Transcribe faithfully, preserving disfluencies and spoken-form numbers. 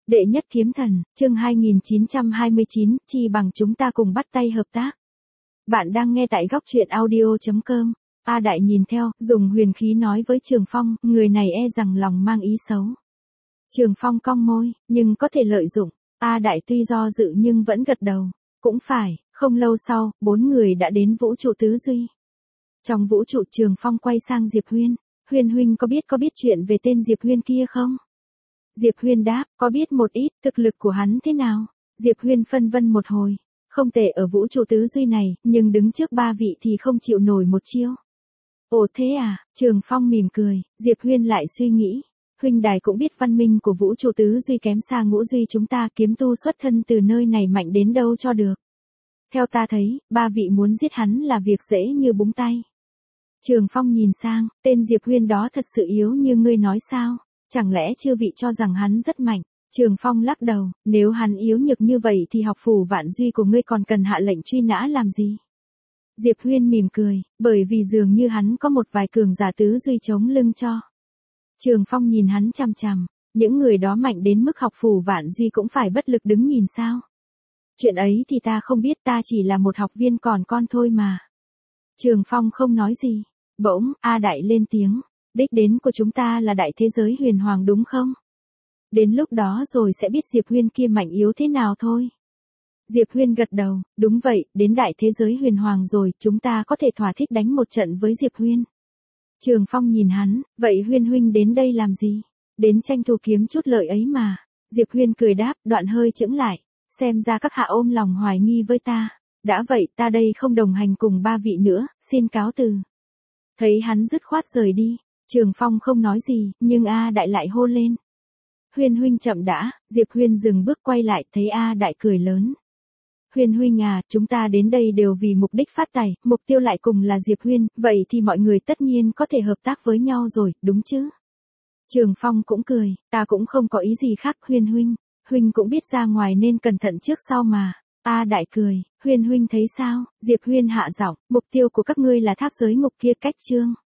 Đệ nhất kiếm thần, chương hai nghìn chín trăm hai mươi chín, chi bằng chúng ta cùng bắt tay hợp tác. Bạn đang nghe tại góc truyện audio chấm com. A Đại nhìn theo, dùng huyền khí nói với Trường Phong, người này e rằng lòng mang ý xấu. Trường Phong cong môi, nhưng có thể lợi dụng. A Đại tuy do dự nhưng vẫn gật đầu. Cũng phải, không lâu sau, bốn người đã đến vũ trụ tứ duy. Trong vũ trụ Trường Phong quay sang Diệp Huyên. Huyên huynh có biết có biết chuyện về tên Diệp Huyên kia không? Diệp Huyên đáp, có biết một ít, thực lực của hắn thế nào? Diệp Huyên phân vân một hồi. Không tệ ở vũ trụ tứ duy này, nhưng đứng trước ba vị thì không chịu nổi một chiêu. Ồ thế à, Trường Phong mỉm cười, Diệp Huyên lại suy nghĩ. Huynh đài cũng biết văn minh của vũ trụ tứ duy kém xa ngũ duy chúng ta, kiếm tu xuất thân từ nơi này mạnh đến đâu cho được. Theo ta thấy, ba vị muốn giết hắn là việc dễ như búng tay. Trường Phong nhìn sang, tên Diệp Huyên đó thật sự yếu như ngươi nói sao? Chẳng lẽ chư vị cho rằng hắn rất mạnh? Trường Phong lắc đầu, nếu hắn yếu nhược như vậy thì học phủ vạn duy của ngươi còn cần hạ lệnh truy nã làm gì? Diệp Huyên mỉm cười, bởi vì dường như hắn có một vài cường giả tứ duy chống lưng cho. Trường Phong nhìn hắn chằm chằm, những người đó mạnh đến mức học phủ vạn duy cũng phải bất lực đứng nhìn sao? Chuyện ấy thì ta không biết, ta chỉ là một học viên còn con thôi mà. Trường Phong không nói gì, bỗng, A Đại lên tiếng. Đích đến của chúng ta là đại thế giới huyền hoàng đúng không? Đến lúc đó rồi sẽ biết Diệp Huyên kia mạnh yếu thế nào thôi. Diệp Huyên gật đầu, đúng vậy, đến đại thế giới huyền hoàng rồi, chúng ta có thể thỏa thích đánh một trận với Diệp Huyên. Trường Phong nhìn hắn, vậy Huyên huynh đến đây làm gì? Đến tranh thủ kiếm chút lợi ấy mà. Diệp Huyên cười đáp, đoạn hơi chững lại, xem ra các hạ ôm lòng hoài nghi với ta. Đã vậy, ta đây không đồng hành cùng ba vị nữa, xin cáo từ. Thấy hắn dứt khoát rời đi. Trường Phong không nói gì, nhưng A Đại lại hô lên. Huyên huynh chậm đã, Diệp Huyên dừng bước quay lại, thấy A Đại cười lớn. Huyên huynh à, chúng ta đến đây đều vì mục đích phát tài, mục tiêu lại cùng là Diệp Huyên, vậy thì mọi người tất nhiên có thể hợp tác với nhau rồi, đúng chứ? Trường Phong cũng cười, ta cũng không có ý gì khác Huyên huynh, huynh cũng biết ra ngoài nên cẩn thận trước sau mà. A Đại cười, Huyên huynh thấy sao? Diệp Huyên hạ giọng, mục tiêu của các ngươi là tháp giới ngục kia cách chương.